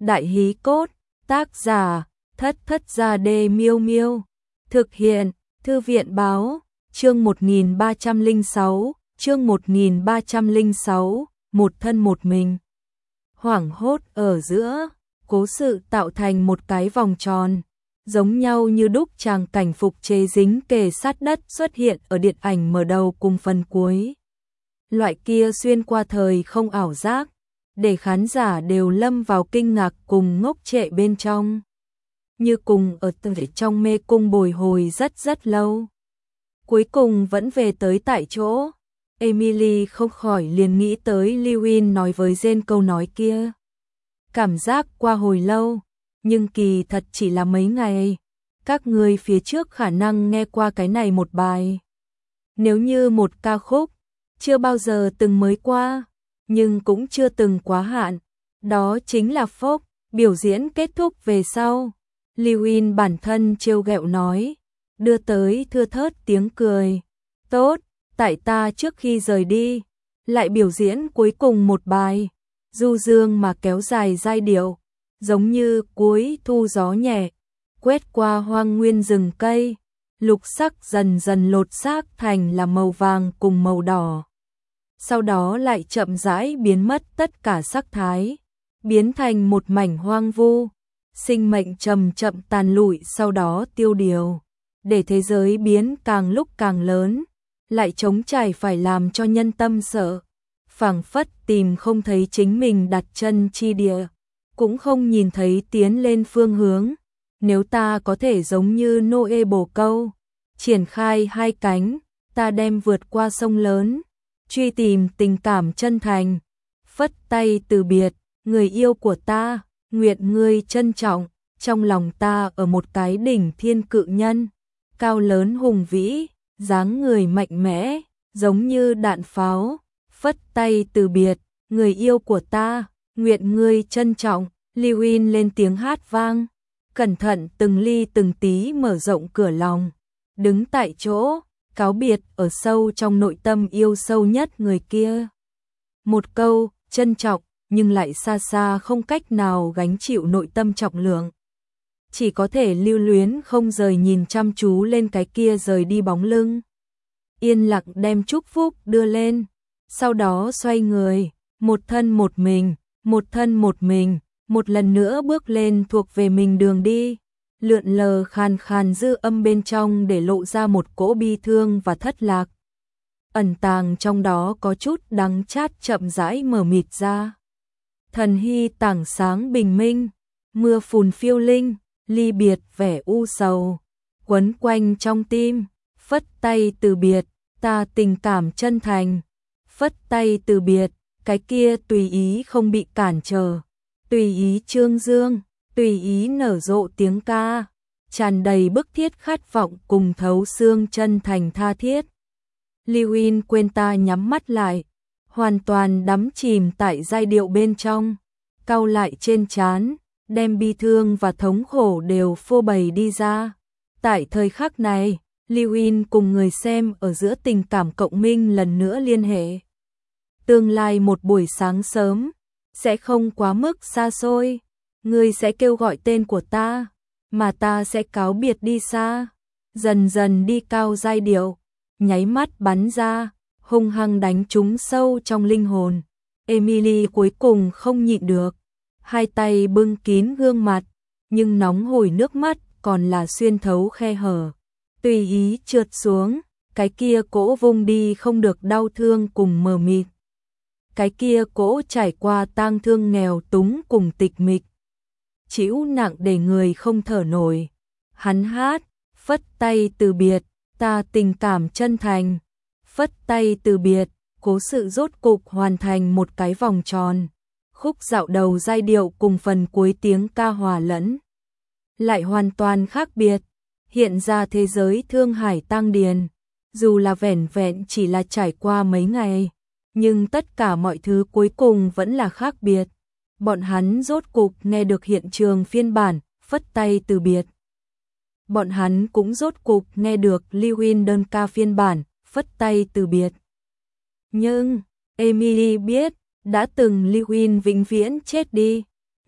Đại hí cốt, tác giả, Thất Thất Gia Đê Miêu Miêu. Thực hiện, Thư viện báo, chương 1306, chương 1306, một thân một mình. Hoảng hốt ở giữa, cố sự tạo thành một cái vòng tròn, giống nhau như đúc tràng cảnh phục chế dính kề sát đất xuất hiện ở điện ảnh mở đầu cùng phần cuối. Loại kia xuyên qua thời không ảo giác, để khán giả đều lâm vào kinh ngạc cùng ngốc trệ bên trong. Như cùng ở trong mê cung bồi hồi rất lâu. Cuối cùng vẫn về tới tại chỗ. Emily không khỏi liền nghĩ tới Lewin nói với Jane câu nói kia. Cảm giác qua hồi lâu, nhưng kỳ thật chỉ là mấy ngày. Các người phía trước khả năng nghe qua cái này một bài. Nếu như một ca khúc, chưa bao giờ từng mới qua, nhưng cũng chưa từng quá hạn. Đó chính là folk, biểu diễn kết thúc về sau. Lewin bản thân trêu ghẹo nói, đưa tới thưa thớt tiếng cười. Tốt, tại ta trước khi rời đi, lại biểu diễn cuối cùng một bài, du dương mà kéo dài giai điệu, giống như cuối thu gió nhẹ, quét qua hoang nguyên rừng cây, lục sắc dần dần lột xác thành là màu vàng cùng màu đỏ. Sau đó lại chậm rãi biến mất tất cả sắc thái, biến thành một mảnh hoang vu, sinh mệnh chậm chậm tàn lụi sau đó tiêu điều, để thế giới biến càng lúc càng lớn, lại trống trải phải làm cho nhân tâm sợ, phảng phất tìm không thấy chính mình đặt chân chi địa, cũng không nhìn thấy tiến lên phương hướng. Nếu ta có thể giống như Noe bồ câu, triển khai hai cánh, ta đem vượt qua sông lớn, truy tìm tình cảm chân thành, phất tay từ biệt, người yêu của ta, nguyện ngươi trân trọng, trong lòng ta ở một cái đỉnh thiên cự nhân, cao lớn hùng vĩ, dáng người mạnh mẽ, giống như đạn pháo, phất tay từ biệt, người yêu của ta, nguyện ngươi trân trọng. Lewin lên tiếng hát vang, cẩn thận từng ly từng tí mở rộng cửa lòng, đứng tại chỗ, cáo biệt ở sâu trong nội tâm yêu sâu nhất người kia. Một câu, trân trọng, nhưng lại xa xa không cách nào gánh chịu nội tâm trọng lượng. Chỉ có thể lưu luyến không rời nhìn chăm chú lên cái kia rời đi bóng lưng. Yên lặng đem chúc phúc đưa lên, sau đó xoay người, một thân một mình, một thân một mình, một lần nữa bước lên thuộc về mình đường đi. Lượn lờ khàn khàn dư âm bên trong để lộ ra một cỗ bi thương và thất lạc. Ẩn tàng trong đó có chút đắng chát chậm rãi mở mịt ra. Thần hy tảng sáng bình minh, mưa phùn phiêu linh, ly biệt vẻ u sầu, quấn quanh trong tim, phất tay từ biệt, ta tình cảm chân thành, phất tay từ biệt, cái kia tùy ý không bị cản trở, tùy ý trương dương, tùy ý nở rộ tiếng ca, tràn đầy bức thiết khát vọng cùng thấu xương chân thành tha thiết. Lewin quên ta nhắm mắt lại, hoàn toàn đắm chìm tại giai điệu bên trong, cau lại trên trán, đem bi thương và thống khổ đều phô bày đi ra. Tại thời khắc này, Lewin cùng người xem ở giữa tình cảm cộng minh lần nữa liên hệ. Tương lai một buổi sáng sớm, sẽ không quá mức xa xôi, ngươi sẽ kêu gọi tên của ta, mà ta sẽ cáo biệt đi xa, dần dần đi cao giai điệu, nháy mắt bắn ra, hung hăng đánh trúng sâu trong linh hồn. Emily cuối cùng không nhịn được, hai tay bưng kín gương mặt, nhưng nóng hổi nước mắt còn là xuyên thấu khe hở, tùy ý trượt xuống, cái kia cỗ vung đi không được đau thương cùng mờ mịt. Cái kia cỗ trải qua tang thương nghèo túng cùng tịch mịch, chịu nặng để người không thở nổi. Hắn hát, phất tay từ biệt, ta tình cảm chân thành, phất tay từ biệt, cố sự rốt cục hoàn thành một cái vòng tròn. Khúc dạo đầu giai điệu cùng phần cuối tiếng ca hòa lẫn, lại hoàn toàn khác biệt, hiện ra thế giới thương hải tang điền. Dù là vẻn vẹn chỉ là trải qua mấy ngày, nhưng tất cả mọi thứ cuối cùng vẫn là khác biệt. Bọn hắn rốt cục nghe được hiện trường phiên bản phất tay từ biệt. Bọn hắn cũng rốt cục nghe được Lewin đơn ca phiên bản phất tay từ biệt. Nhưng Emily biết, đã từng Lewin vĩnh viễn chết đi,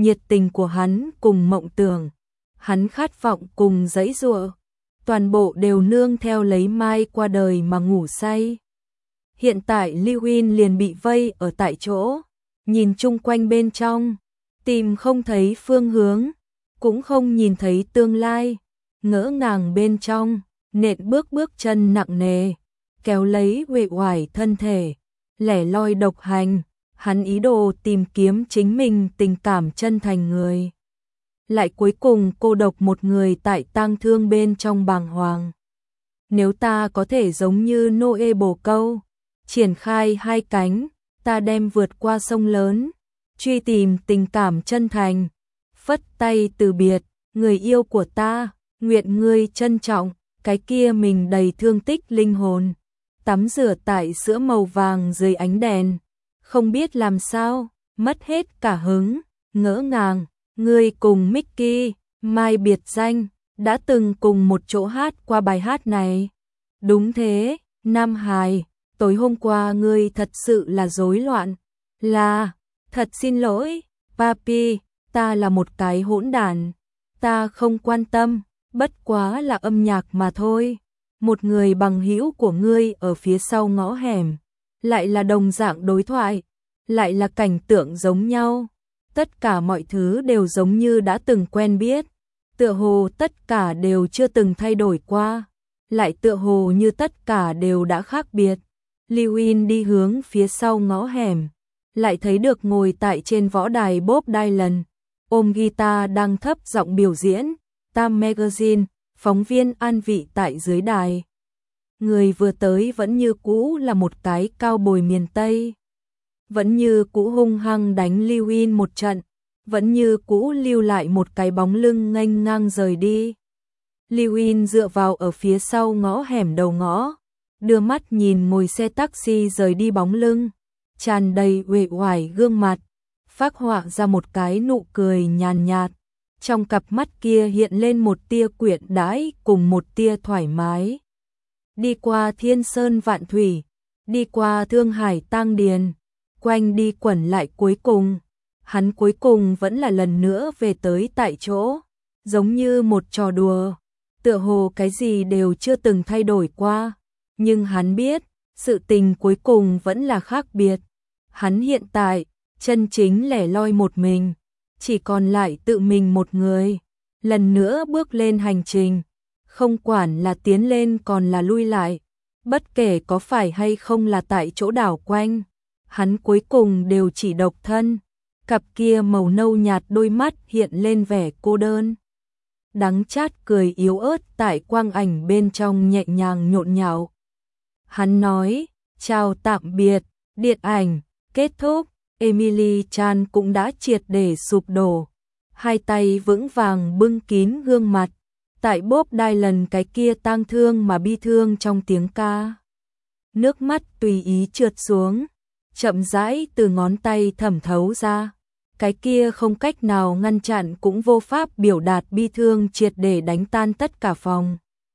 nhiệt tình của hắn cùng mộng tưởng, hắn khát vọng cùng giãy giụa, toàn bộ đều nương theo lấy Mai qua đời mà ngủ say. Hiện tại Lưu Yên liền bị vây ở tại chỗ, nhìn chung quanh bên trong, tìm không thấy phương hướng, cũng không nhìn thấy tương lai, ngỡ ngàng bên trong, nện bước chân nặng nề, kéo lấy uể oải thân thể, lẻ loi độc hành, hắn ý đồ tìm kiếm chính mình tình cảm chân thành người. Lại cuối cùng cô độc một người tại tang thương bên trong bàng hoàng. Nếu ta có thể giống như Noe bồ câu, triển khai hai cánh, ta đem vượt qua sông lớn, truy tìm tình cảm chân thành, phất tay từ biệt, người yêu của ta, nguyện ngươi trân trọng, cái kia mình đầy thương tích linh hồn, tắm rửa tại sữa màu vàng dưới ánh đèn, không biết làm sao, mất hết cả hứng, ngỡ ngàng, ngươi cùng Mickey, Mai biệt danh, đã từng cùng một chỗ hát qua bài hát này. Đúng thế, Nam Hải, tối hôm qua ngươi thật sự là rối loạn, là, thật xin lỗi, Papi, ta là một cái hỗn đản, ta không quan tâm, bất quá là âm nhạc mà thôi. Một người bằng hữu của ngươi ở phía sau ngõ hẻm, lại là đồng dạng đối thoại, lại là cảnh tượng giống nhau, tất cả mọi thứ đều giống như đã từng quen biết, tựa hồ tất cả đều chưa từng thay đổi qua, lại tựa hồ như tất cả đều đã khác biệt. Lưu In đi hướng phía sau ngõ hẻm, lại thấy được ngồi tại trên võ đài Bob Dylan, ôm guitar đang thấp giọng biểu diễn, Time Magazine, phóng viên an vị tại dưới đài. Người vừa tới vẫn như cũ là một cái cao bồi miền Tây, vẫn như cũ hung hăng đánh Lưu In một trận, vẫn như cũ lưu lại một cái bóng lưng nghênh ngang rời đi. Lưu In dựa vào ở phía sau ngõ hẻm đầu ngõ, đưa mắt nhìn ngồi xe taxi rời đi bóng lưng, tràn đầy uể oải gương mặt, phác họa ra một cái nụ cười nhàn nhạt, trong cặp mắt kia hiện lên một tia quyện đãi cùng một tia thoải mái. Đi qua thiên sơn vạn thủy, đi qua thương hải tang điền, quanh đi quẩn lại cuối cùng, hắn cuối cùng vẫn là lần nữa về tới tại chỗ, giống như một trò đùa, tựa hồ cái gì đều chưa từng thay đổi qua, nhưng hắn biết, sự tình cuối cùng vẫn là khác biệt. Hắn hiện tại, chân chính lẻ loi một mình, chỉ còn lại tự mình một người, lần nữa bước lên hành trình, không quản là tiến lên còn là lui lại, bất kể có phải hay không là tại chỗ đảo quanh, hắn cuối cùng đều chỉ độc thân, cặp kia màu nâu nhạt đôi mắt hiện lên vẻ cô đơn. Đắng chát cười yếu ớt tại quang ảnh bên trong nhẹ nhàng nhộn nhạo. Hắn nói, chào tạm biệt, điện ảnh, kết thúc, Emily Chan cũng đã triệt để sụp đổ, hai tay vững vàng bưng kín gương mặt, tại Bob Dylan cái kia tang thương mà bi thương trong tiếng ca. Nước mắt tùy ý trượt xuống, chậm rãi từ ngón tay thẩm thấu ra, cái kia không cách nào ngăn chặn cũng vô pháp biểu đạt bi thương triệt để đánh tan tất cả phòng.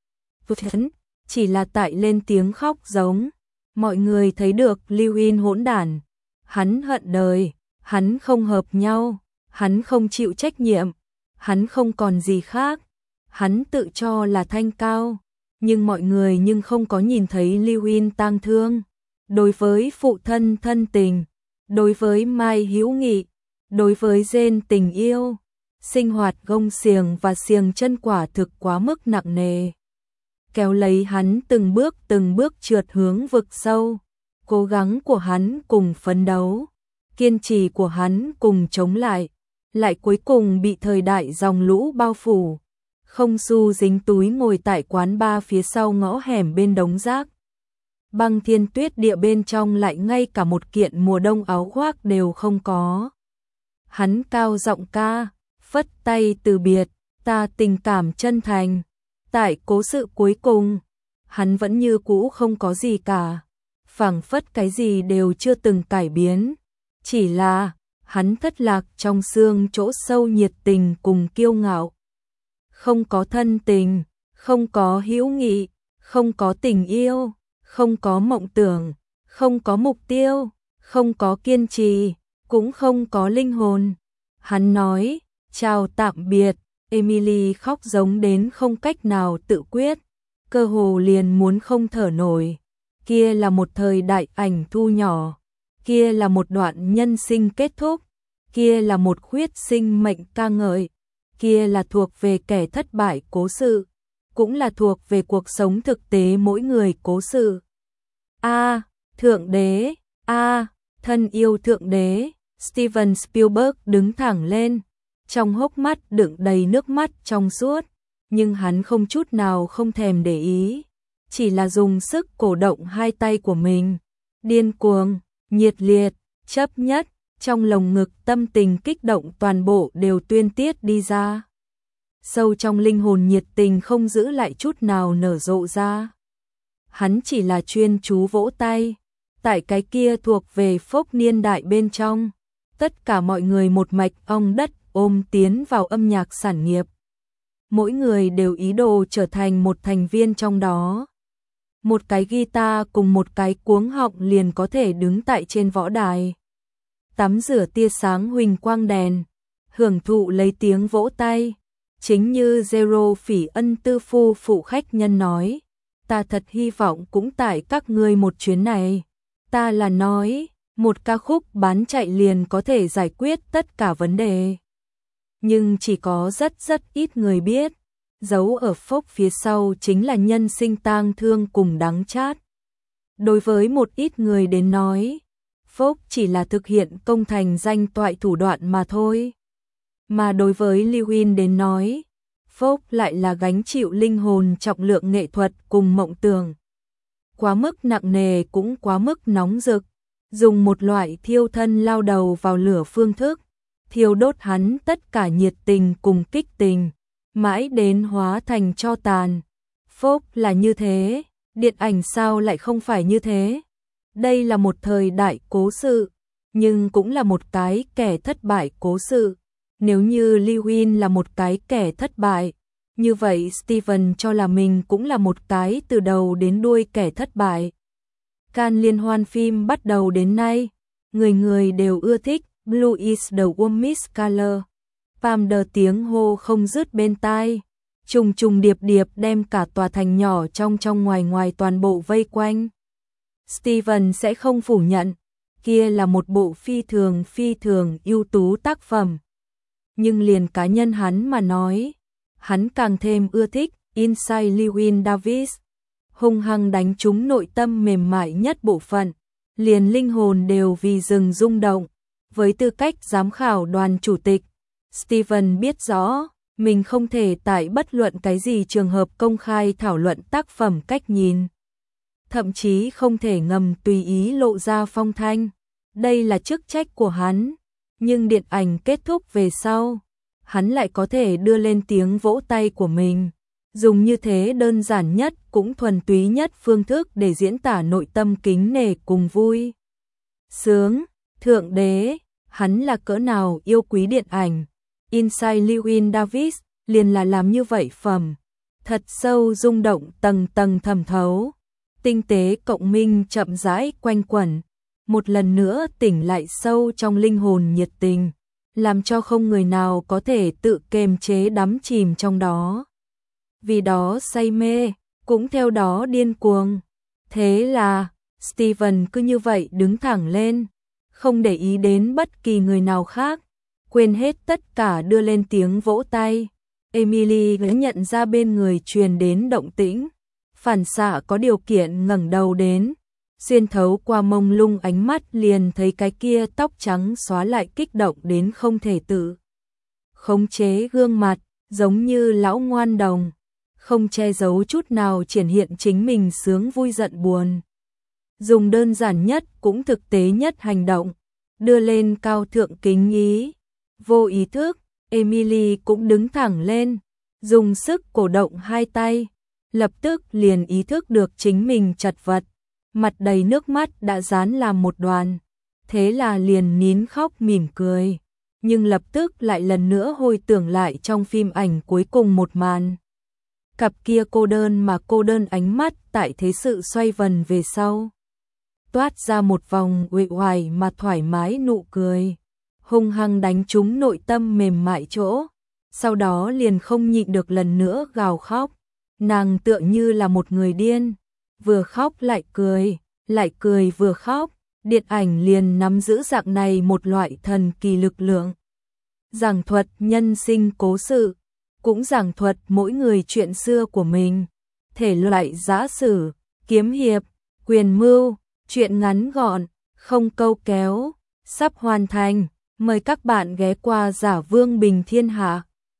Chỉ là tại lên tiếng khóc giống, mọi người thấy được Lưu In hỗn đản, hắn hận đời, hắn không hợp nhau, hắn không chịu trách nhiệm, hắn không còn gì khác, hắn tự cho là thanh cao, nhưng mọi người nhưng không có nhìn thấy Lưu In tang thương, đối với phụ thân thân tình, đối với Mai hữu nghị, đối với Jane tình yêu, sinh hoạt gông xiềng và xiềng chân quả thực quá mức nặng nề. Kéo lấy hắn từng bước trượt hướng vực sâu, cố gắng của hắn cùng phấn đấu, kiên trì của hắn cùng chống lại cuối cùng bị thời đại dòng lũ bao phủ, không xu dính túi ngồi tại quán bar phía sau ngõ hẻm bên đống rác. Băng thiên tuyết địa bên trong lại ngay cả một kiện mùa đông áo khoác đều không có. Hắn cao giọng ca, phất tay từ biệt, ta tình cảm chân thành. Tại cố sự cuối cùng, hắn vẫn như cũ không có gì cả, phảng phất cái gì đều chưa từng cải biến, chỉ là hắn thất lạc trong xương chỗ sâu nhiệt tình cùng kiêu ngạo. Không có thân tình, không có hữu nghị, không có tình yêu, không có mộng tưởng, không có mục tiêu, không có kiên trì, cũng không có linh hồn. Hắn nói, chào tạm biệt. Emily khóc giống đến không cách nào tự quyết, cơ hồ liền muốn không thở nổi. Kia là một thời đại ảnh thu nhỏ, kia là một đoạn nhân sinh kết thúc, kia là một khuyết sinh mệnh ca ngợi, kia là thuộc về kẻ thất bại cố sự, cũng là thuộc về cuộc sống thực tế mỗi người cố sự. A, Thượng Đế, thân yêu Thượng Đế. Steven Spielberg đứng thẳng lên, trong hốc mắt đựng đầy nước mắt trong suốt, nhưng hắn không chút nào không thèm để ý, chỉ là dùng sức cổ động hai tay của mình, điên cuồng, nhiệt liệt, chấp nhất, trong lồng ngực tâm tình kích động toàn bộ đều tuyên tiết đi ra. Sâu trong linh hồn nhiệt tình không giữ lại chút nào nở rộ ra. Hắn chỉ là chuyên chú vỗ tay, tại cái kia thuộc về phốc niên đại bên trong. Tất cả mọi người một mạch ong đất ôm tiến vào âm nhạc sản nghiệp. Mỗi người đều ý đồ trở thành một thành viên trong đó. Một cái guitar cùng một cái cuống họng liền có thể đứng tại trên võ đài. Tắm rửa tia sáng huỳnh quang đèn, hưởng thụ lấy tiếng vỗ tay. Chính như Zero Phỉ Ân Tư Phu phụ khách nhân nói, ta thật hy vọng cũng tại các ngươi một chuyến này. Ta là nói, một ca khúc bán chạy liền có thể giải quyết tất cả vấn đề. Nhưng chỉ có rất ít người biết, giấu ở phốc phía sau chính là nhân sinh tang thương cùng đắng chát. Đối với một ít người đến nói, phốc chỉ là thực hiện công thành danh toại thủ đoạn mà thôi. Mà đối với Lewin đến nói, phốc lại là gánh chịu linh hồn trọng lượng nghệ thuật cùng mộng tưởng. Quá mức nặng nề cũng quá mức nóng rực, dùng một loại thiêu thân lao đầu vào lửa phương thức, thiêu đốt hắn tất cả nhiệt tình cùng kích tình, mãi đến hóa thành tro tàn. Phốc là như thế, điện ảnh sao lại không phải như thế? Đây là một thời đại cố sự, nhưng cũng là một cái kẻ thất bại cố sự. Nếu như Lewin là một cái kẻ thất bại, như vậy Steven cho là mình cũng là một cái từ đầu đến đuôi kẻ thất bại. Cannes liên hoan phim bắt đầu đến nay, người người đều ưa thích Blue is the warmest color. Palmer tiếng hô không dứt bên tai, trùng trùng điệp điệp đem cả tòa thành nhỏ trong ngoài toàn bộ vây quanh. Steven sẽ không phủ nhận, kia là một bộ phi thường ưu tú tác phẩm. Nhưng liền cá nhân hắn mà nói, hắn càng thêm ưa thích Inside Llewyn Davis. Hung hăng đánh trúng nội tâm mềm mại nhất bộ phận, liền linh hồn đều vì rừng rung động. Với tư cách giám khảo đoàn chủ tịch, Steven biết rõ, mình không thể tại bất luận cái gì trường hợp công khai thảo luận tác phẩm cách nhìn. Thậm chí không thể ngầm tùy ý lộ ra phong thanh. Đây là chức trách của hắn. Nhưng điện ảnh kết thúc về sau, hắn lại có thể đưa lên tiếng vỗ tay của mình. Dùng như thế đơn giản nhất cũng thuần túy nhất phương thức để diễn tả nội tâm kính nể cùng vui sướng. Thượng Đế, hắn là cỡ nào yêu quý điện ảnh. Inside Llewyn Davis liền là làm như vậy phẩm. Thật sâu rung động tầng tầng thẩm thấu. Tinh tế cộng minh chậm rãi quanh quẩn. Một lần nữa tỉnh lại sâu trong linh hồn nhiệt tình, làm cho không người nào có thể tự kiềm chế đắm chìm trong đó. Vì đó say mê, cũng theo đó điên cuồng. Thế là, Steven cứ như vậy đứng thẳng lên, không để ý đến bất kỳ người nào khác, quên hết tất cả đưa lên tiếng vỗ tay. Emily nhận ra bên người truyền đến động tĩnh, phản xạ có điều kiện ngẩng đầu đến, xuyên thấu qua mông lung ánh mắt liền thấy cái kia tóc trắng xóa lại kích động đến không thể tự khống chế gương mặt, giống như lão ngoan đồng, không che giấu chút nào triển hiện chính mình sướng vui giận buồn. Dùng đơn giản nhất cũng thực tế nhất hành động, đưa lên cao thượng kính ý. Vô ý thức, Emily cũng đứng thẳng lên, dùng sức cổ động hai tay, lập tức liền ý thức được chính mình chật vật, mặt đầy nước mắt đã dán làm một đoàn. Thế là liền nín khóc mỉm cười, nhưng lập tức lại lần nữa hồi tưởng lại trong phim ảnh cuối cùng một màn. Cặp kia cô đơn ánh mắt tại thế sự xoay vần về sau, toát ra một vòng uể oải mà thoải mái nụ cười. hung hăng đánh trúng nội tâm mềm mại chỗ, sau đó liền không nhịn được lần nữa gào khóc. Nàng tựa như là một người điên, vừa khóc lại cười vừa khóc, điện ảnh liền nắm giữ dạng này một loại thần kỳ lực lượng. Giảng thuật nhân sinh cố sự, cũng giảng thuật mỗi người chuyện xưa của mình, thể loại giã sử, kiếm hiệp, quyền mưu, chuyện ngắn gọn, không câu kéo, sắp hoàn thành, mời các bạn ghé qua Giả Vương Bình Thiên Hạ.